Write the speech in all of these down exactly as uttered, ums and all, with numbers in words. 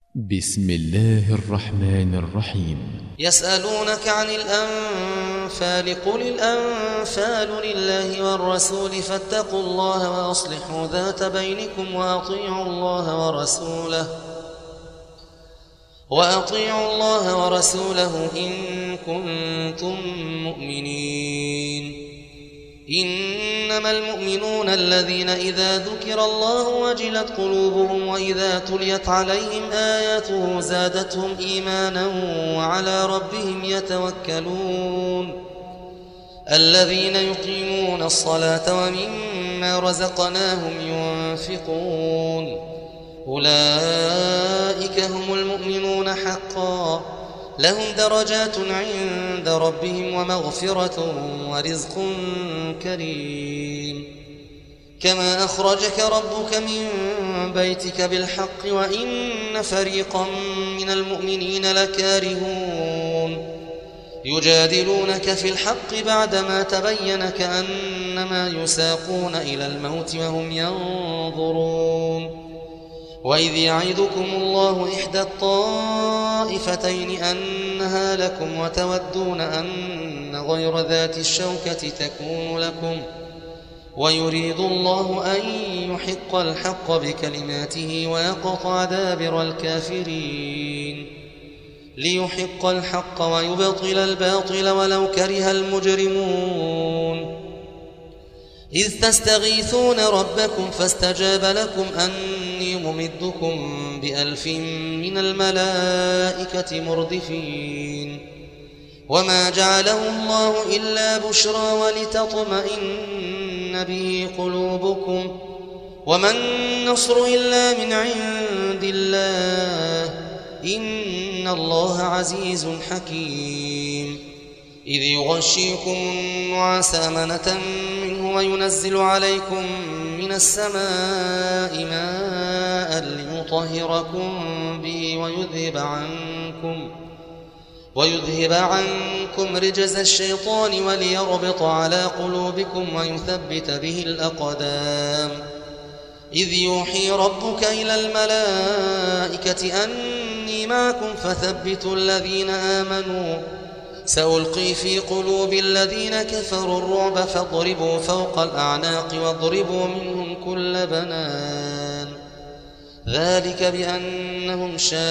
بسم الله الرحمن الرحيم. يسألونك عن الأنفال قل الأنفال لله والرسول فاتقوا الله وأصلحوا ذات بينكم وأطيعوا الله ورسوله وأطيعوا الله ورسوله إن كنتم مؤمنين. إنما المؤمنون الذين إذا ذكر الله وجلت قلوبهم وإذا تليت عليهم آياته زادتهم إيمانا وعلى ربهم يتوكلون. الذين يقيمون الصلاة ومما رزقناهم ينفقون أولئك هم المؤمنون حقا لهم درجات عند ربهم ومغفرة ورزق كريم. كما أخرجك ربك من بيتك بالحق وإن فريقا من المؤمنين لكارهون يجادلونك في الحق بعدما تبين كأنما يساقون إلى الموت وهم ينظرون. وإذ يعدكم الله إحدى الطائفتين أنها لكم وتودون أن غير ذات الشوكة تكون لكم ويريد الله أن يحق الحق بكلماته ويقطع دابر الكافرين ليحق الحق ويبطل الباطل ولو كره المجرمون. إذ تستغيثون ربكم فاستجاب لكم أني ممدكم بألف من الملائكة مردفين. وما جعله الله إلا بشرى ولتطمئن به قلوبكم وما النصر إلا من عند الله إن الله عزيز حكيم. إذ يغشيكم النعاس أمنة منه وينزل عليكم من السماء ماء ليطهركم به ويذهب عنكم ويذهب عنكم رجز الشيطان وليربط على قلوبكم ويثبت به الأقدام. إذ يوحي ربك إلى الملائكة أني معكم فثبتوا الذين آمنوا سألقي في قلوب الذين كفروا الرعب فاضربوا فوق الأعناق واضربوا منهم كل بنان. ذلك بأنهم شاقوا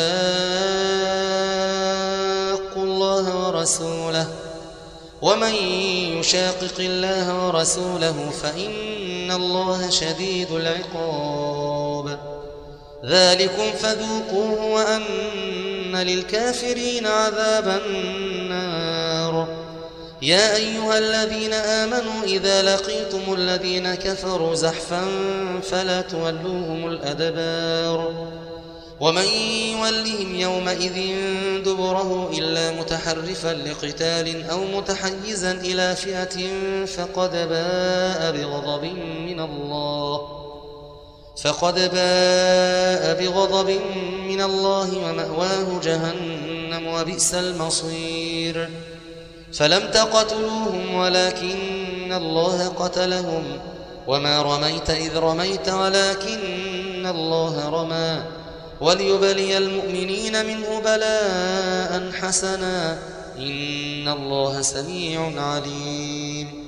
الله ورسوله ومن يشاقق الله ورسوله فإن الله شديد العقاب. ذلكم فذوقوه وأن للكافرين عذاب النار. يا أيها الذين آمنوا إذا لقيتم الذين كفروا زحفا فلا تولوهم الأدبار ومن يولهم يومئذ دبره إلا متحرفا لقتال أو متحيزا إلى فئة فقد باء بغضب من الله فقد باء بغضب من الله ومأواه جهنم وبئس المصير. فلم تقتلوهم ولكن الله قتلهم وما رميت إذ رميت ولكن الله رمى وليبلي المؤمنين منه بلاء حسنا إن الله سميع عليم.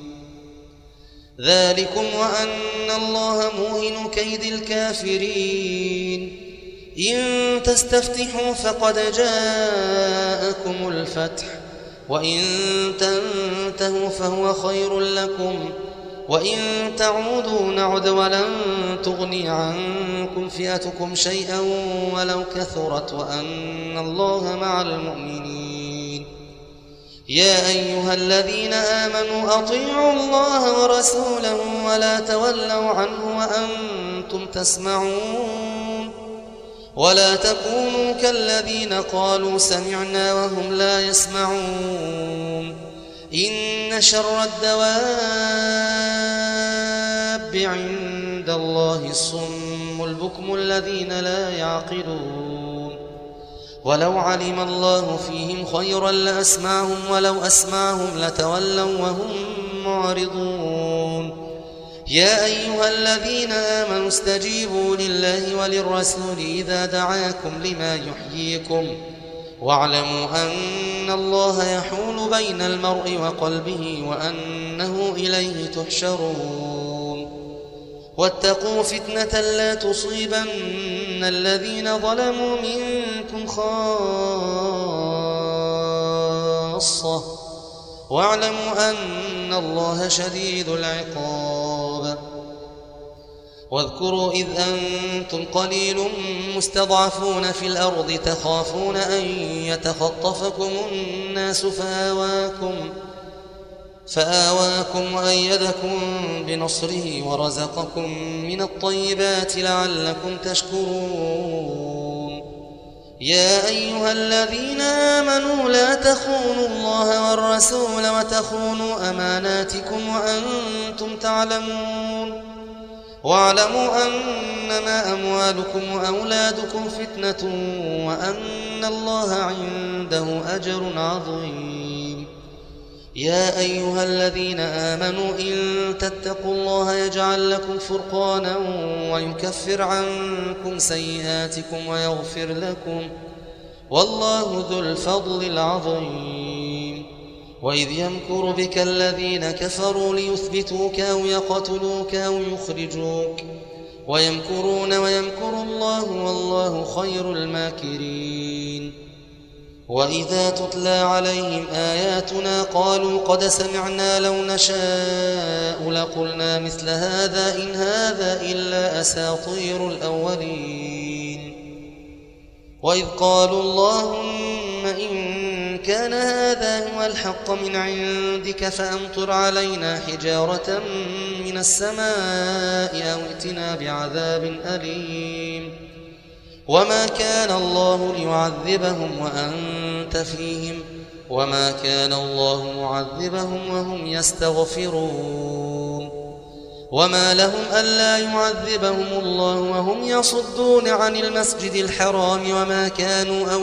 ذلكم وأن الله موهن كيد الكافرين. إن تستفتحوا فقد جاءكم الفتح وإن تنتهوا فهو خير لكم وإن تعودوا نعد ولن تغني عنكم فئتكم شيئا ولو كثرت وأن الله مع المؤمنين. يا أيها الذين آمنوا أطيعوا الله ورسوله ولا تولوا عنه وأنتم تسمعون ولا تكونوا كالذين قالوا سمعنا وهم لا يسمعون. إن شر الدواب عند الله الصم البكم الذين لا يعقلون. ولو علم الله فيهم خيرا لأسمعهم ولو أسمعهم لتولوا وهم معرضون. يا أيها الذين آمنوا استجيبوا لله وللرسول إذا دعاكم لما يحييكم واعلموا أن الله يحول بين المرء وقلبه وأنه إليه تحشرون واتقوا فتنة لا تصيبن الذين ظلموا منكم خاصة واعلموا أن الله شديد العقاب. واذكروا إذ أنتم قليل مستضعفون في الأرض تخافون أن يتخطفكم الناس فآواكم, فآواكم وأيدكم بنصره ورزقكم من الطيبات لعلكم تشكرون. يا أيها الذين آمنوا لا تخونوا الله والرسول وتخونوا أماناتكم وأنتم تعلمون واعلموا أنما أموالكم وأولادكم فتنة وأن الله عنده أجر عظيم. يا أيها الذين آمنوا إن تتقوا الله يجعل لكم فرقانا ويكفر عنكم سيئاتكم ويغفر لكم والله ذو الفضل العظيم. وإذ يمكر بك الذين كفروا ليثبتوك أو يقتلوك أو يخرجوك ويمكرون ويمكر الله والله خير الماكرين. وإذا تتلى عليهم آياتنا قالوا قد سمعنا لو نشاء لقلنا مثل هذا إن هذا إلا أساطير الأولين. وإذ قالوا اللهم إن كان هذا هو الحق من عندك فأمطر علينا حجارة من السماء أو ائتنا بعذاب أليم. وما كان الله ليعذبهم وأنت فيهم وما كان الله معذبهم وهم يستغفرون. وما لهم ألا يعذبهم الله وهم يصدون عن المسجد الحرام وما كانوا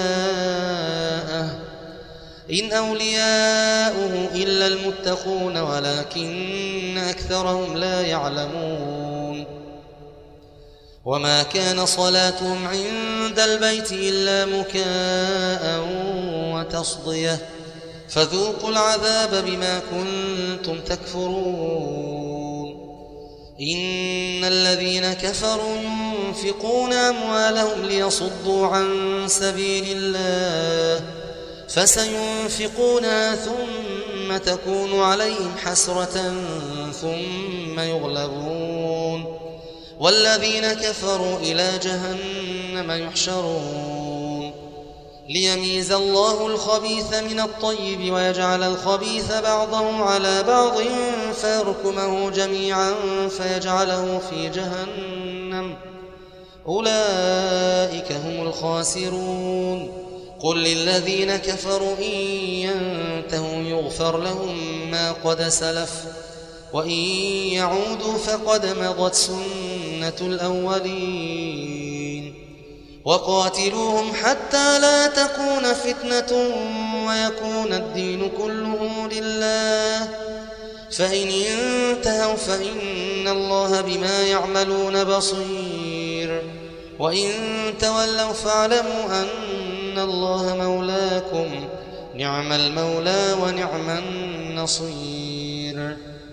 أولياءه إن أولياؤه إلا المتقون ولكن أكثرهم لا يعلمون. وما كان صلاتهم عند البيت إلا مكاء وتصدية فذوقوا العذاب بما كنتم تكفرون. إن الذين كفروا ينفقون أموالهم ليصدوا عن سبيل الله فسينفقونها ثم تكون عليهم حسرة ثم يغلبون والذين كفروا إلى جهنم يحشرون. ليميز الله الخبيث من الطيب ويجعل الخبيث بعضه على بعض فيركمه جميعا فيجعله في جهنم أولئك هم الخاسرون. قل للذين كفروا إن ينتهوا يغفر لهم ما قد سلف وإن يعودوا فقد مضت سنة الأولين. وقاتلوهم حتى لا تكون فتنة ويكون الدين كله لله فإن انتهوا فإن الله بما يعملون بصير وإن تولوا فاعلموا أن الله مولاكم نعم المولى ونعم النصير.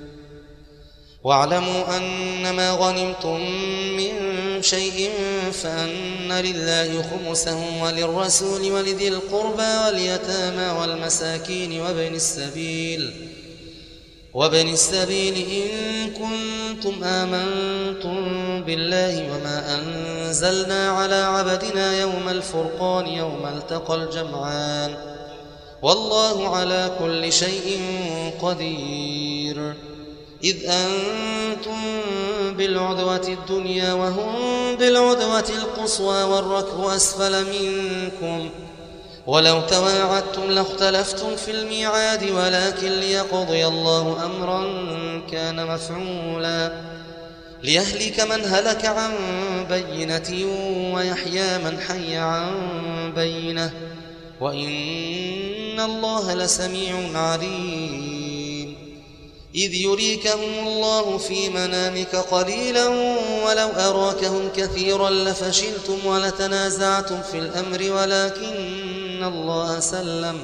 واعلموا أنما غنمتم من شيء فأن لله خمسه وللرسول ولذي القربى واليتامى والمساكين وابن السبيل وابن السبيل إن كنتم آمنتم بالله وما أنزلنا على عبدنا يوم الفرقان يوم التقى الجمعان والله على كل شيء قدير. إذ أنتم بالعدوة الدنيا وهم بالعدوة القصوى والركب أسفل منكم ولو تواعدتم لاختلفتم في الميعاد ولكن ليقضي الله أمرا كان مفعولا ليهلك من هلك عن بينة ويحيى من حي عن بينة وإن الله لسميع عليم. إذ يريكهم الله في منامك قليلا ولو أراكهم كثيرا لفشلتم ولتنازعتم في الأمر ولكن الله سلم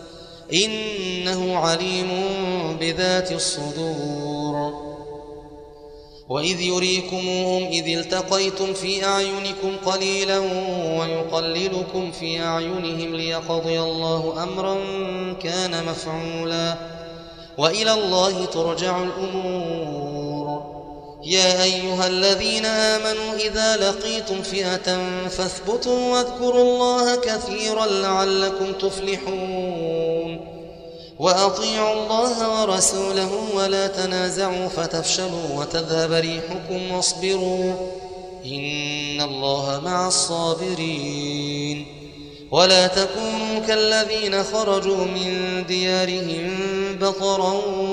إنه عليم بذات الصدور وإذ يريكموهم إذ التقيتم في أعينكم قليلا ويقللكم في أعينهم ليقضي الله أمرا كان مفعولا وإلى الله ترجع الأمور يا أيها الذين آمنوا إذا لقيتم فئة فاثبتوا واذكروا الله كثيرا لعلكم تفلحون وأطيعوا الله ورسوله ولا تنازعوا فتفشلوا وتذهب ريحكم واصبروا إن الله مع الصابرين ولا تكونوا كالذين خرجوا من ديارهم بطرا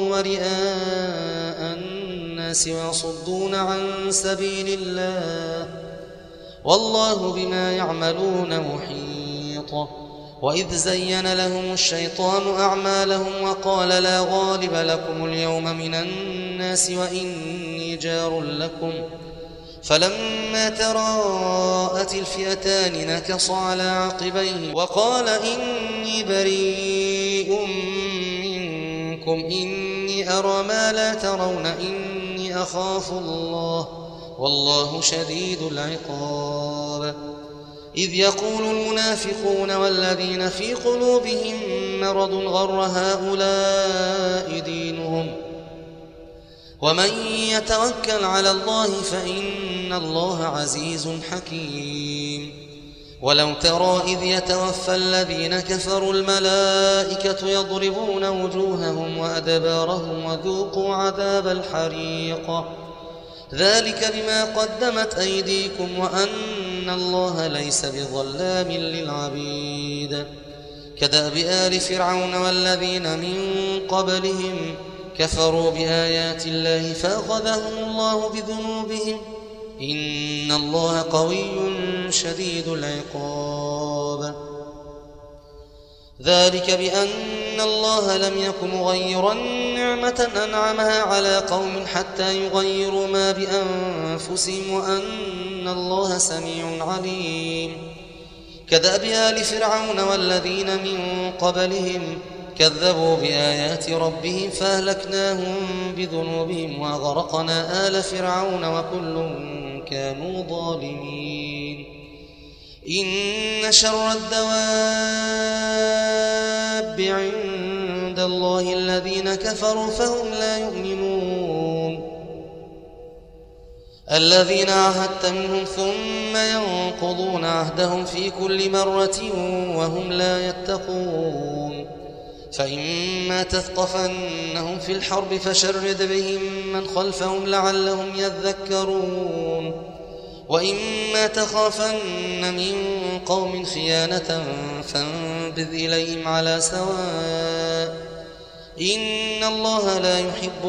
ورئاء الناس ويصدون عن سبيل الله والله بما يعملون محيط وإذ زين لهم الشيطان أعمالهم وقال لا غالب لكم اليوم من الناس وإني جار لكم فلما تراءت الفئتان نكص على عقبيه وقال إني بريء منكم إني أرى ما لا ترون إني أخاف الله والله شديد العقاب إذ يقول المنافقون والذين في قلوبهم مرض غر هؤلاء دينهم ومن يتوكل على الله فإن الله عزيز حكيم ولو ترى إذ يتوفى الذين كفروا الملائكة يضربون وجوههم وأدبارهم وذوقوا عذاب الحريق ذلك بما قدمت أيديكم وأن الله ليس بظلام للعبيد كدأب آل فرعون والذين من قبلهم كفروا بآيات الله فأخذهم الله بذنوبهم إن الله قوي شديد العقاب ذلك بأن الله لم يك مغيرا نعمة أنعمها على قوم حتى يغيروا ما بأنفسهم وأن الله سميع عليم كدأب آل فرعون والذين من قبلهم كذبوا بآيات ربهم فأهلكناهم بذنوبهم وأغرقنا آل فرعون وكل كانوا ظالمين إن شر الدواب عند الله الذين كفروا فهم لا يؤمنون الذين عاهدت منهم ثم ينقضون عهدهم في كل مرة وهم لا يتقون فإما تثقفنهم في الحرب فشرد بهم من خلفهم لعلهم يذكرون وإما تخافن من قوم خيانة فانبذ إليهم على سواء إن الله لا يحب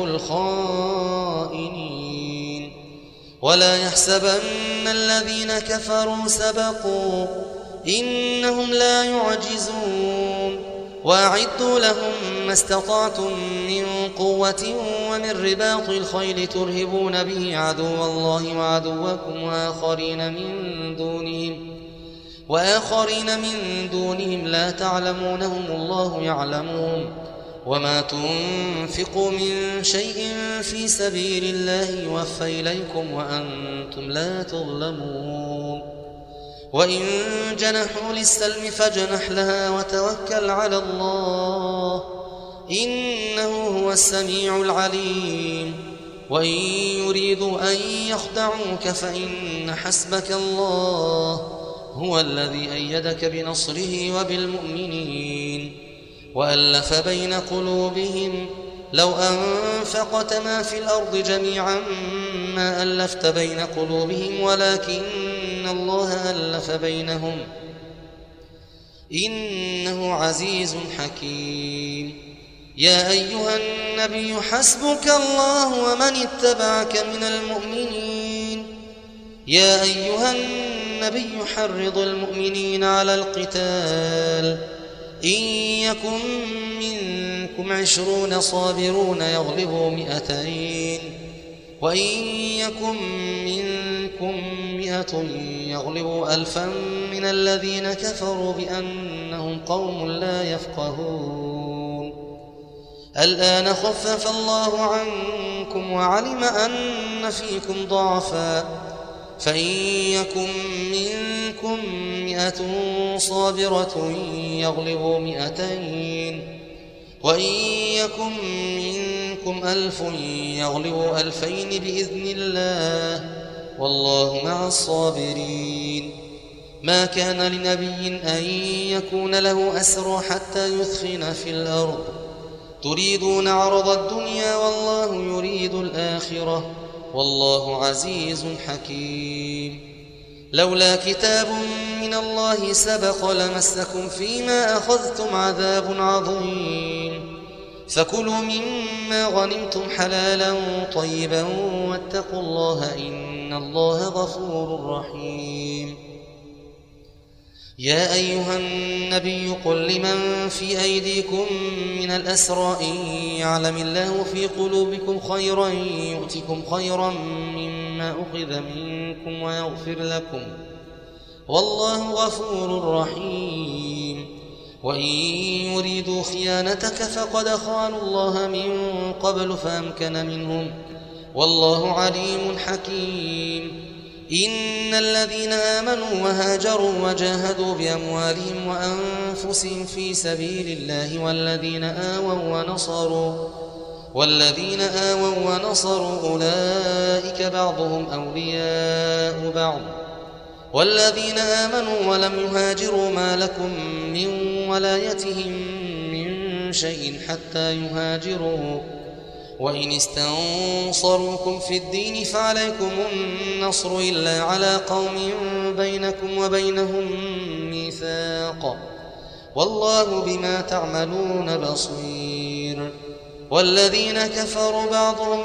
الخائنين ولا يحسبن الذين كفروا سبقوا إنهم لا يعجزون وأعدوا لهم ما استطعتم من قوة ومن رباط الخيل ترهبون به عدو الله وعدوكم وآخرين من دونهم وآخرين من دونهم لا تعلمونهم الله يعلمهم وما تنفقوا من شيء في سبيل الله يوفى إليكم وأنتم لا تظلمون وإن جنحوا للسلم فاجنح لها وتوكل على الله إنه هو السميع العليم وإن يريدوا أن يخدعوك فإن حسبك الله هو الذي أيدك بنصره وبالمؤمنين وألف بين قلوبهم لو أنفقت ما في الأرض جميعا ما ألفت بين قلوبهم ولكن الله ألف بينهم إنه عزيز حكيم يا أيها النبي حسبك الله ومن اتبعك من المؤمنين يا أيها النبي حرض المؤمنين على القتال إن يكن منكم عشرون صابرون يغلبوا مئتين وإن يكن منكم مئة يغلبوا ألفا من الذين كفروا بأنهم قوم لا يفقهون. الآن خفف الله عنكم وعلم أن فيكم ضعفا فإن يكن منكم مئة صابرة يغلبوا مئتين وإن يكن منكم ألف يغلبوا ألفين بإذن الله والله مع الصابرين. ما كان لنبي أن يكون له أسرى حتى يثخن في الأرض تريدون عرض الدنيا والله يريد الآخرة والله عزيز حكيم. لولا كتاب من الله سبق لمسكم فيما أخذتم عذاب عظيم فكلوا مما غنمتم حلالا طيبا واتقوا الله إن الله غفور رحيم. يا أيها النبي قل لمن في أيديكم من الأسرى إن يعلم الله في قلوبكم خيرا يؤتكم خيرا مما أخذ منكم ويغفر لكم والله غفور رحيم. وإن يريدوا خيانتك فقد خانوا الله من قبل فأمكن منهم والله عليم حكيم. إن الذين آمنوا وهاجروا وجاهدوا بأموالهم وأنفسهم في سبيل الله والذين آووا ونصروا والذين آووا ونصروا أولئك بعضهم أولياء بعض والذين آمنوا ولم يهاجروا ما لكم من ولايتهم من شيء حتى يهاجروا وإن استنصروكم في الدين فعليكم النصر إلا على قوم بينكم وبينهم ميثاق والله بما تعملون بصير. والذين كفروا بعضهم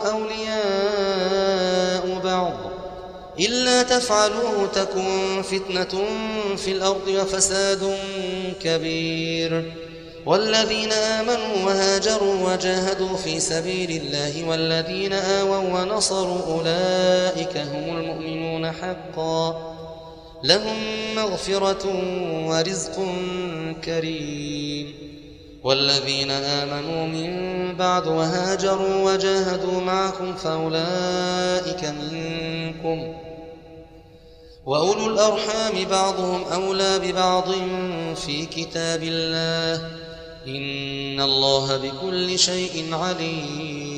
أولياء بعض إلا تفعلوه تكن فتنة في الأرض وفساد كبير. والذين آمنوا وهاجروا وجاهدوا في سبيل الله والذين آووا ونصروا أولئك هم المؤمنون حقا لهم مغفرة ورزق كريم. والذين آمنوا من بعد وهاجروا وجاهدوا معكم فأولئك منكم وأولو الأرحام بعضهم أولى ببعض في كتاب الله إن الله بكل شيء عليم.